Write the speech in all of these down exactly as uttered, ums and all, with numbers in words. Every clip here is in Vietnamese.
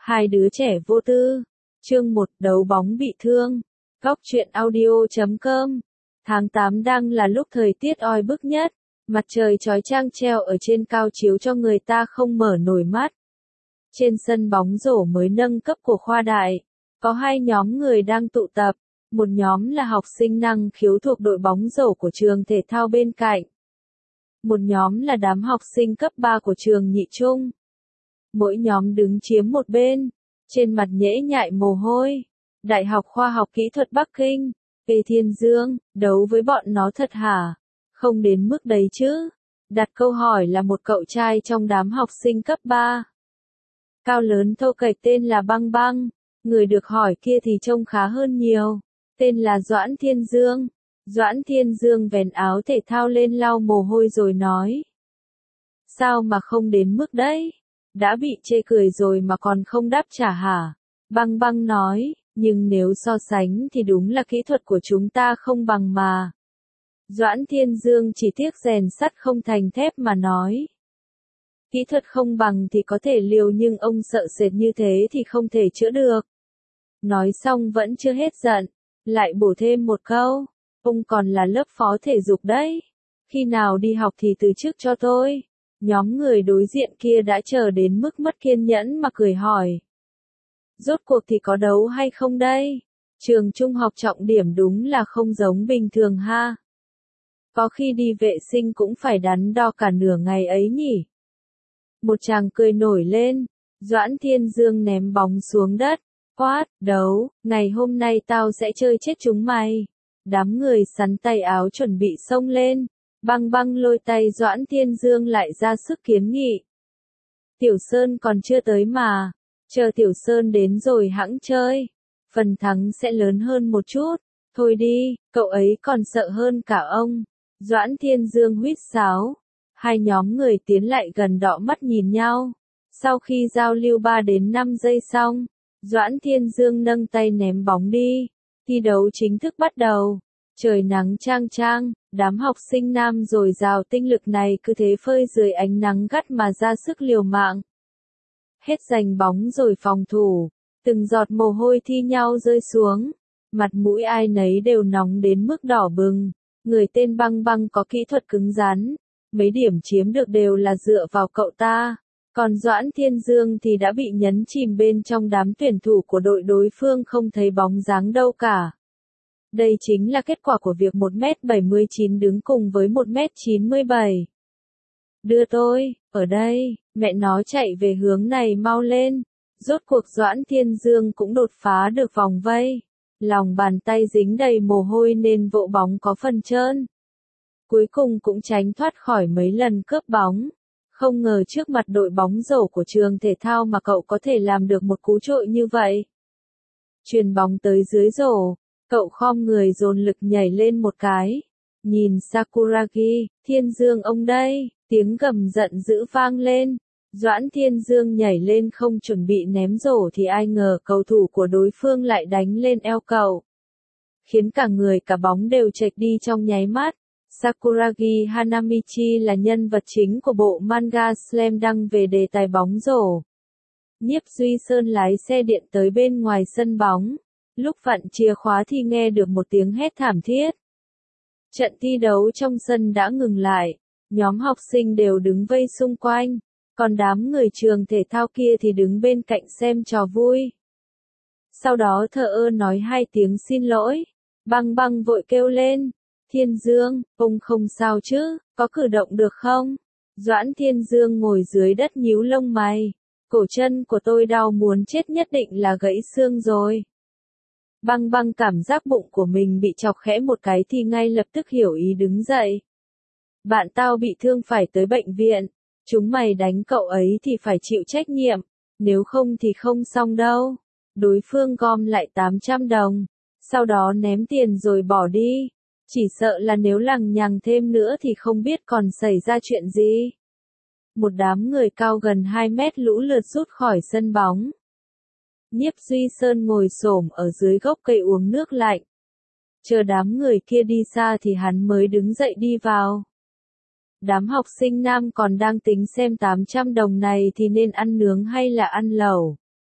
Hai đứa trẻ vô tư. Chương một, đấu bóng bị thương. Góc truyện audio chấm com. Tháng tám đang là lúc thời tiết oi bức nhất, mặt trời chói chang treo ở trên cao chiếu cho người ta không mở nổi mắt. Trên sân bóng rổ mới nâng cấp của khoa đại, có hai nhóm người đang tụ tập, một nhóm là học sinh năng khiếu thuộc đội bóng rổ của trường thể thao bên cạnh. Một nhóm là đám học sinh cấp ba của trường nhị trung. Mỗi nhóm đứng chiếm một bên, trên mặt nhễ nhại mồ hôi. Đại học Khoa học Kỹ thuật Bắc Kinh, Ê Thiên Dương, đấu với bọn nó thật hả? Không đến mức đấy chứ. Đặt câu hỏi là một cậu trai trong đám học sinh cấp ba. Cao lớn thô kệch tên là Băng Băng, người được hỏi kia thì trông khá hơn nhiều. Tên là Doãn Thiên Dương. Doãn Thiên Dương vén áo thể thao lên lau mồ hôi rồi nói. Sao mà không đến mức đấy? Đã bị chê cười rồi mà còn không đáp trả hả? Băng Băng nói, nhưng nếu so sánh thì đúng là kỹ thuật của chúng ta không bằng mà. Doãn Thiên Dương chỉ tiếc rèn sắt không thành thép mà nói. Kỹ thuật không bằng thì có thể liều nhưng ông sợ sệt như thế thì không thể chữa được. Nói xong vẫn chưa hết giận, lại bổ thêm một câu, ông còn là lớp phó thể dục đấy. Khi nào đi học thì từ chức cho tôi. Nhóm người đối diện kia đã chờ đến mức mất kiên nhẫn mà cười hỏi. Rốt cuộc thì có đấu hay không đây? Trường trung học trọng điểm đúng là không giống bình thường ha. Có khi đi vệ sinh cũng phải đắn đo cả nửa ngày ấy nhỉ. Một chàng cười nổi lên, Doãn Thiên Dương ném bóng xuống đất. Quát, đấu, ngày hôm nay tao sẽ chơi chết chúng mày. Đám người sắn tay áo chuẩn bị xông lên. Băng Băng lôi tay Doãn Thiên Dương lại ra sức kiến nghị. Tiểu Sơn còn chưa tới mà. Chờ Tiểu Sơn đến rồi hẵng chơi. Phần thắng sẽ lớn hơn một chút. Thôi đi, cậu ấy còn sợ hơn cả ông. Doãn Thiên Dương huýt sáo. Hai nhóm người tiến lại gần đọ mắt nhìn nhau. Sau khi giao lưu ba đến năm giây xong, Doãn Thiên Dương nâng tay ném bóng đi. Thi đấu chính thức bắt đầu. Trời nắng chang chang, đám học sinh nam dồi dào tinh lực này cứ thế phơi dưới ánh nắng gắt mà ra sức liều mạng. Hết giành bóng rồi phòng thủ, từng giọt mồ hôi thi nhau rơi xuống. Mặt mũi ai nấy đều nóng đến mức đỏ bừng. Người tên Băng Băng có kỹ thuật cứng rắn. Mấy điểm chiếm được đều là dựa vào cậu ta. Còn Doãn Thiên Dương thì đã bị nhấn chìm bên trong đám tuyển thủ của đội đối phương không thấy bóng dáng đâu cả. Đây chính là kết quả của việc một mét bảy mươi chín đứng cùng với một mét chín mươi bảy. Đưa tôi, ở đây, mẹ nó chạy về hướng này mau lên. Rốt cuộc Doãn Thiên Dương cũng đột phá được vòng vây. Lòng bàn tay dính đầy mồ hôi nên vỗ bóng có phần trơn. Cuối cùng cũng tránh thoát khỏi mấy lần cướp bóng. Không ngờ trước mặt đội bóng rổ của trường thể thao mà cậu có thể làm được một cú trội như vậy. Chuyền bóng tới dưới rổ, cậu khom người dồn lực nhảy lên một cái. Nhìn Sakuragi, Thiên Dương ông đây, tiếng gầm giận dữ vang lên. Doãn Thiên Dương nhảy lên không chuẩn bị ném rổ thì ai ngờ cầu thủ của đối phương lại đánh lên eo cậu. Khiến cả người cả bóng đều chệch đi trong nháy mắt. Sakuragi Hanamichi là nhân vật chính của bộ manga Slam Dunk về đề tài bóng rổ. Nhiếp Duy Sơn lái xe điện tới bên ngoài sân bóng. Lúc vặn chìa khóa thì nghe được một tiếng hét thảm thiết. Trận thi đấu trong sân đã ngừng lại. Nhóm học sinh đều đứng vây xung quanh. Còn đám người trường thể thao kia thì đứng bên cạnh xem trò vui. Sau đó thờ ơ nói hai tiếng xin lỗi. Băng Băng vội kêu lên. Thiên Dương, ông không sao chứ, có cử động được không? Doãn Thiên Dương ngồi dưới đất nhíu lông mày. Cổ chân của tôi đau muốn chết, nhất định là gãy xương rồi. Băng Băng cảm giác bụng của mình bị chọc khẽ một cái thì ngay lập tức hiểu ý đứng dậy. Bạn tao bị thương phải tới bệnh viện. Chúng mày đánh cậu ấy thì phải chịu trách nhiệm. Nếu không thì không xong đâu. Đối phương gom lại tám trăm đồng. Sau đó ném tiền rồi bỏ đi. Chỉ sợ là nếu lằng nhằng thêm nữa thì không biết còn xảy ra chuyện gì. Một đám người cao gần hai mét lũ lượt rút khỏi sân bóng. Nhiếp Duy Sơn ngồi xổm ở dưới gốc cây uống nước lạnh. Chờ đám người kia đi xa thì hắn mới đứng dậy đi vào. Đám học sinh nam còn đang tính xem tám trăm đồng này thì nên ăn nướng hay là ăn lẩu.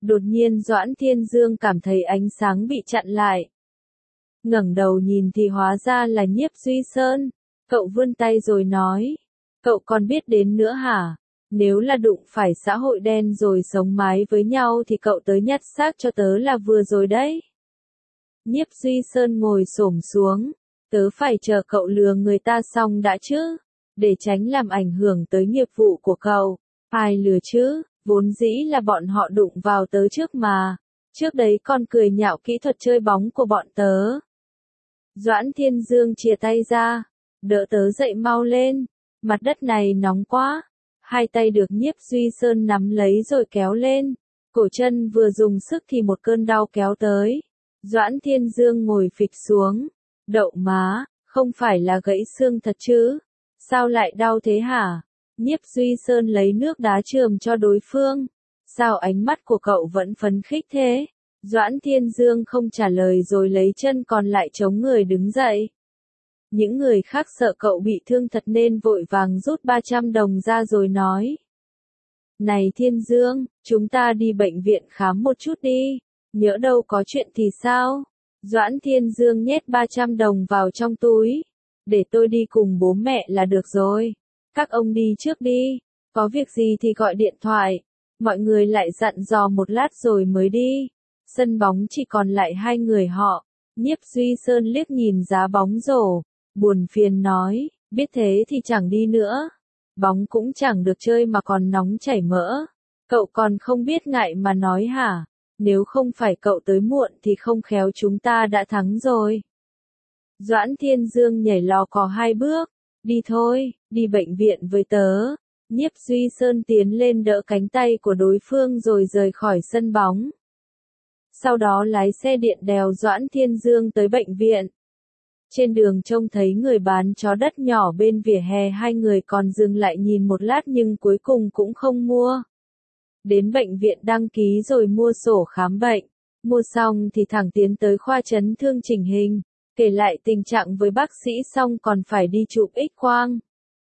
Đột nhiên Doãn Thiên Dương cảm thấy ánh sáng bị chặn lại. Ngẩng đầu nhìn thì hóa ra là Nhiếp Duy Sơn. Cậu vươn tay rồi nói. Cậu còn biết đến nữa hả? Nếu là đụng phải xã hội đen rồi sống mái với nhau thì cậu tới nhặt xác cho tớ là vừa rồi đấy. Nhiếp Duy Sơn ngồi xổm xuống. Tớ phải chờ cậu lừa người ta xong đã chứ. Để tránh làm ảnh hưởng tới nghiệp vụ của cậu. Ai lừa chứ? Vốn dĩ là bọn họ đụng vào tớ trước mà. Trước đấy còn cười nhạo kỹ thuật chơi bóng của bọn tớ. Doãn Thiên Dương chìa tay ra. Đỡ tớ dậy mau lên. Mặt đất này nóng quá. Hai tay được Nhiếp Duy Sơn nắm lấy rồi kéo lên. Cổ chân vừa dùng sức thì một cơn đau kéo tới. Doãn Thiên Dương ngồi phịch xuống. Đậu má, không phải là gãy xương thật chứ? Sao lại đau thế hả? Nhiếp Duy Sơn lấy nước đá chườm cho đối phương. Sao ánh mắt của cậu vẫn phấn khích thế? Doãn Thiên Dương không trả lời rồi lấy chân còn lại chống người đứng dậy. Những người khác sợ cậu bị thương thật nên vội vàng rút ba trăm đồng ra rồi nói. Này Thiên Dương, chúng ta đi bệnh viện khám một chút đi. Nhỡ đâu có chuyện thì sao? Doãn Thiên Dương nhét ba trăm đồng vào trong túi. Để tôi đi cùng bố mẹ là được rồi. Các ông đi trước đi. Có việc gì thì gọi điện thoại. Mọi người lại dặn dò một lát rồi mới đi. Sân bóng chỉ còn lại hai người họ. Nhiếp Duy Sơn liếc nhìn giá bóng rổ. Buồn phiền nói, biết thế thì chẳng đi nữa. Bóng cũng chẳng được chơi mà còn nóng chảy mỡ. Cậu còn không biết ngại mà nói hả? Nếu không phải cậu tới muộn thì không khéo chúng ta đã thắng rồi. Doãn Thiên Dương nhảy lò cò hai bước. Đi thôi, đi bệnh viện với tớ. Nhiếp Duy Sơn tiến lên đỡ cánh tay của đối phương rồi rời khỏi sân bóng. Sau đó lái xe điện đèo Doãn Thiên Dương tới bệnh viện. Trên đường trông thấy người bán chó đất nhỏ bên vỉa hè, hai người còn dừng lại nhìn một lát nhưng cuối cùng cũng không mua. Đến bệnh viện đăng ký rồi mua sổ khám bệnh. Mua xong thì thẳng tiến tới khoa chấn thương chỉnh hình. Kể lại tình trạng với bác sĩ xong còn phải đi chụp X-quang.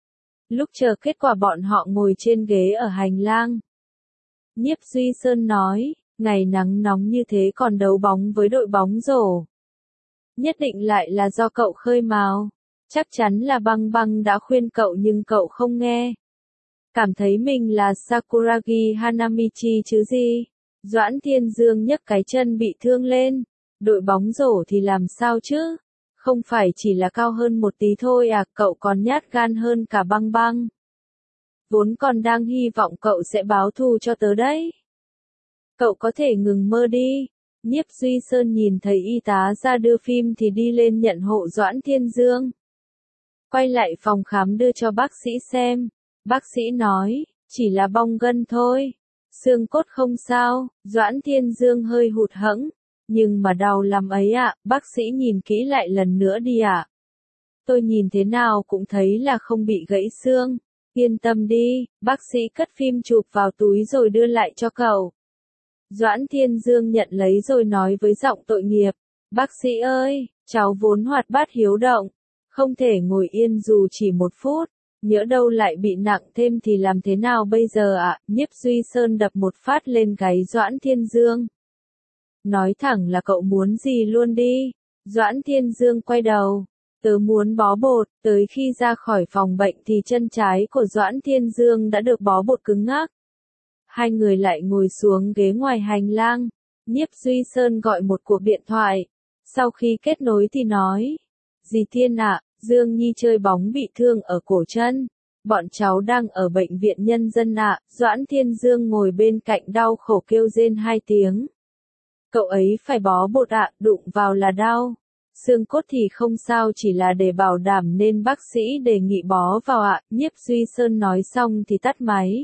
Lúc chờ kết quả bọn họ ngồi trên ghế ở hành lang. Nhiếp Duy Sơn nói, ngày nắng nóng như thế còn đấu bóng với đội bóng rổ. Nhất định lại là do cậu khơi mào. Chắc chắn là Băng Băng đã khuyên cậu nhưng cậu không nghe. Cảm thấy mình là Sakuragi Hanamichi chứ gì. Doãn Thiên Dương nhấc cái chân bị thương lên. Đội bóng rổ thì làm sao chứ? Không phải chỉ là cao hơn một tí thôi à, cậu còn nhát gan hơn cả Băng Băng. Vốn còn đang hy vọng cậu sẽ báo thù cho tớ đấy. Cậu có thể ngừng mơ đi. Nhiếp Duy Sơn nhìn thấy y tá ra đưa phim thì đi lên nhận hộ Doãn Thiên Dương. Quay lại phòng khám đưa cho bác sĩ xem. Bác sĩ nói, chỉ là bong gân thôi. Xương cốt không sao. Doãn Thiên Dương hơi hụt hẫng. Nhưng mà đau lắm ấy ạ, bác sĩ nhìn kỹ lại lần nữa đi ạ. Tôi nhìn thế nào cũng thấy là không bị gãy xương. Yên tâm đi, bác sĩ cất phim chụp vào túi rồi đưa lại cho cậu. Doãn Thiên Dương nhận lấy rồi nói với giọng tội nghiệp. Bác sĩ ơi, cháu vốn hoạt bát hiếu động. Không thể ngồi yên dù chỉ một phút. Nhỡ đâu lại bị nặng thêm thì làm thế nào bây giờ ạ? Nhiếp Duy Sơn đập một phát lên gáy Doãn Thiên Dương. Nói thẳng là cậu muốn gì luôn đi. Doãn Thiên Dương quay đầu. Tớ muốn bó bột. Tới khi ra khỏi phòng bệnh thì chân trái của Doãn Thiên Dương đã được bó bột cứng ngắc. Hai người lại ngồi xuống ghế ngoài hành lang. Nhiếp Duy Sơn gọi một cuộc điện thoại. Sau khi kết nối thì nói. Dì Thiên ạ, Dương Nhi chơi bóng bị thương ở cổ chân. Bọn cháu đang ở bệnh viện nhân dân ạ. Doãn Thiên Dương ngồi bên cạnh đau khổ kêu rên hai tiếng. Cậu ấy phải bó bột ạ, đụng vào là đau. Xương cốt thì không sao, chỉ là để bảo đảm nên bác sĩ đề nghị bó vào ạ. Nhiếp Duy Sơn nói xong thì tắt máy.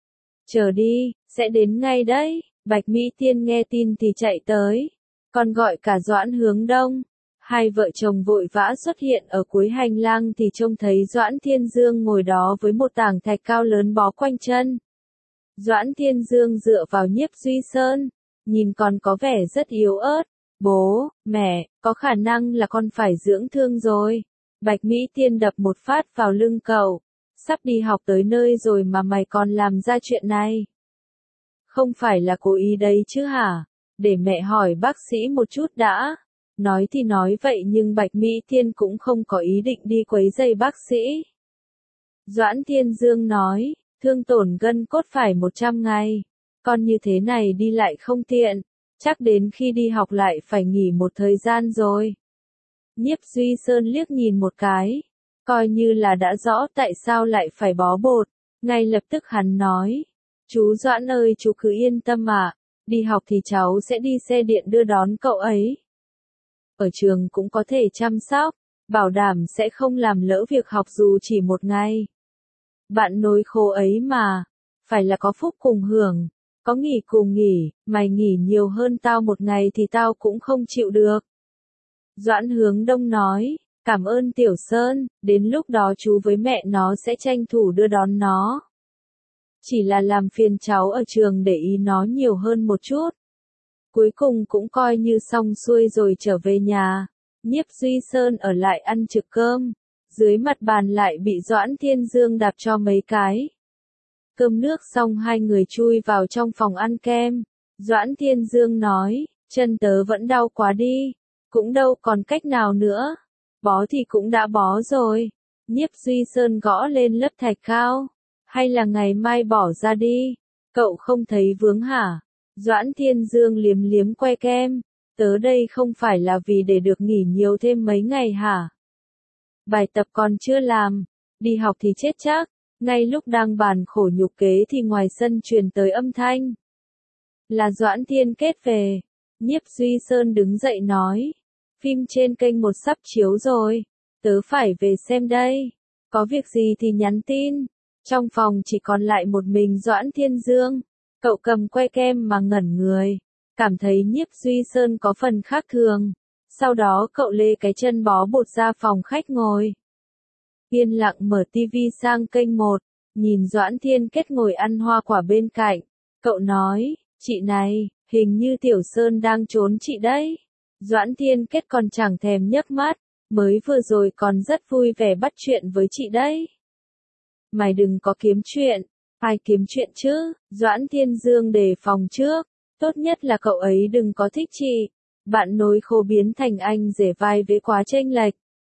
Chờ đi, sẽ đến ngay đấy. Bạch Mỹ Tiên nghe tin thì chạy tới. Còn gọi cả Doãn Hướng Đông. Hai vợ chồng vội vã xuất hiện ở cuối hành lang thì trông thấy Doãn Thiên Dương ngồi đó với một tảng thạch cao lớn bó quanh chân. Doãn Thiên Dương dựa vào Nhiếp Duy Sơn. Nhìn còn có vẻ rất yếu ớt. Bố, mẹ, có khả năng là con phải dưỡng thương rồi. Bạch Mỹ Tiên đập một phát vào lưng cậu. Sắp đi học tới nơi rồi mà mày còn làm ra chuyện này. Không phải là cố ý đấy chứ hả? Để mẹ hỏi bác sĩ một chút đã. Nói thì nói vậy nhưng Bạch Mỹ Tiên cũng không có ý định đi quấy rầy bác sĩ. Doãn Thiên Dương nói, thương tổn gân cốt phải một trăm ngày. Con như thế này đi lại không tiện. Chắc đến khi đi học lại phải nghỉ một thời gian rồi. Nhiếp Duy Sơn liếc nhìn một cái. Coi như là đã rõ tại sao lại phải bó bột. Ngay lập tức hắn nói. Chú Doãn ơi chú cứ yên tâm ạ. Đi học thì cháu sẽ đi xe điện đưa đón cậu ấy. Ở trường cũng có thể chăm sóc. Bảo đảm sẽ không làm lỡ việc học dù chỉ một ngày. Bạn nối khố ấy mà. Phải là có phúc cùng hưởng. Có nghỉ cùng nghỉ. Mày nghỉ nhiều hơn tao một ngày thì tao cũng không chịu được. Doãn Hướng Đông nói. Cảm ơn Tiểu Sơn. Đến lúc đó chú với mẹ nó sẽ tranh thủ đưa đón nó. Chỉ là làm phiền cháu ở trường để ý nó nhiều hơn một chút. Cuối cùng cũng coi như xong xuôi rồi trở về nhà. Nhiếp Duy Sơn ở lại ăn trực cơm. Dưới mặt bàn lại bị Doãn Thiên Dương đạp cho mấy cái. Cơm nước xong hai người chui vào trong phòng ăn kem. Doãn Thiên Dương nói, chân tớ vẫn đau quá đi. Cũng đâu còn cách nào nữa. Bó thì cũng đã bó rồi. Nhiếp Duy Sơn gõ lên lớp thạch cao. Hay là ngày mai bỏ ra đi. Cậu không thấy vướng hả? Doãn Thiên Dương liếm liếm que kem. Tớ đây không phải là vì để được nghỉ nhiều thêm mấy ngày hả? Bài tập còn chưa làm. Đi học thì chết chắc. Ngay lúc đang bàn khổ nhục kế thì ngoài sân truyền tới âm thanh. Là Doãn Thiên Kết về. Nhiếp Duy Sơn đứng dậy nói. Phim trên kênh một sắp chiếu rồi. Tớ phải về xem đây. Có việc gì thì nhắn tin. Trong phòng chỉ còn lại một mình Doãn Thiên Dương. Cậu cầm que kem mà ngẩn người. Cảm thấy Nhiếp Duy Sơn có phần khác thường. Sau đó cậu lê cái chân bó bột ra phòng khách ngồi. Yên lặng mở tivi sang kênh một. Nhìn Doãn Thiên Kết ngồi ăn hoa quả bên cạnh. Cậu nói, chị này, hình như Tiểu Sơn đang trốn chị đấy. Doãn Thiên Kết còn chẳng thèm nhấc mắt. Mới vừa rồi còn rất vui vẻ bắt chuyện với chị đấy. Mày đừng có kiếm chuyện. Ai kiếm chuyện chứ? Doãn Thiên Dương đề phòng trước. Tốt nhất là cậu ấy đừng có thích chị. Bạn nối khô biến thành anh rể vai vế quá chênh lệch.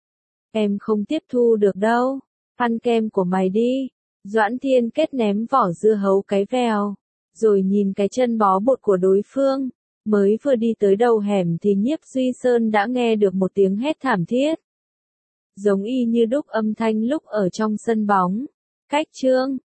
Em không tiếp thu được đâu. Ăn kem của mày đi. Doãn Thiên Kết ném vỏ dưa hấu cái vèo. Rồi nhìn cái chân bó bột của đối phương. Mới vừa đi tới đầu hẻm thì Nhiếp Duy Sơn đã nghe được một tiếng hét thảm thiết. Giống y như đúc âm thanh lúc ở trong sân bóng. Cách chương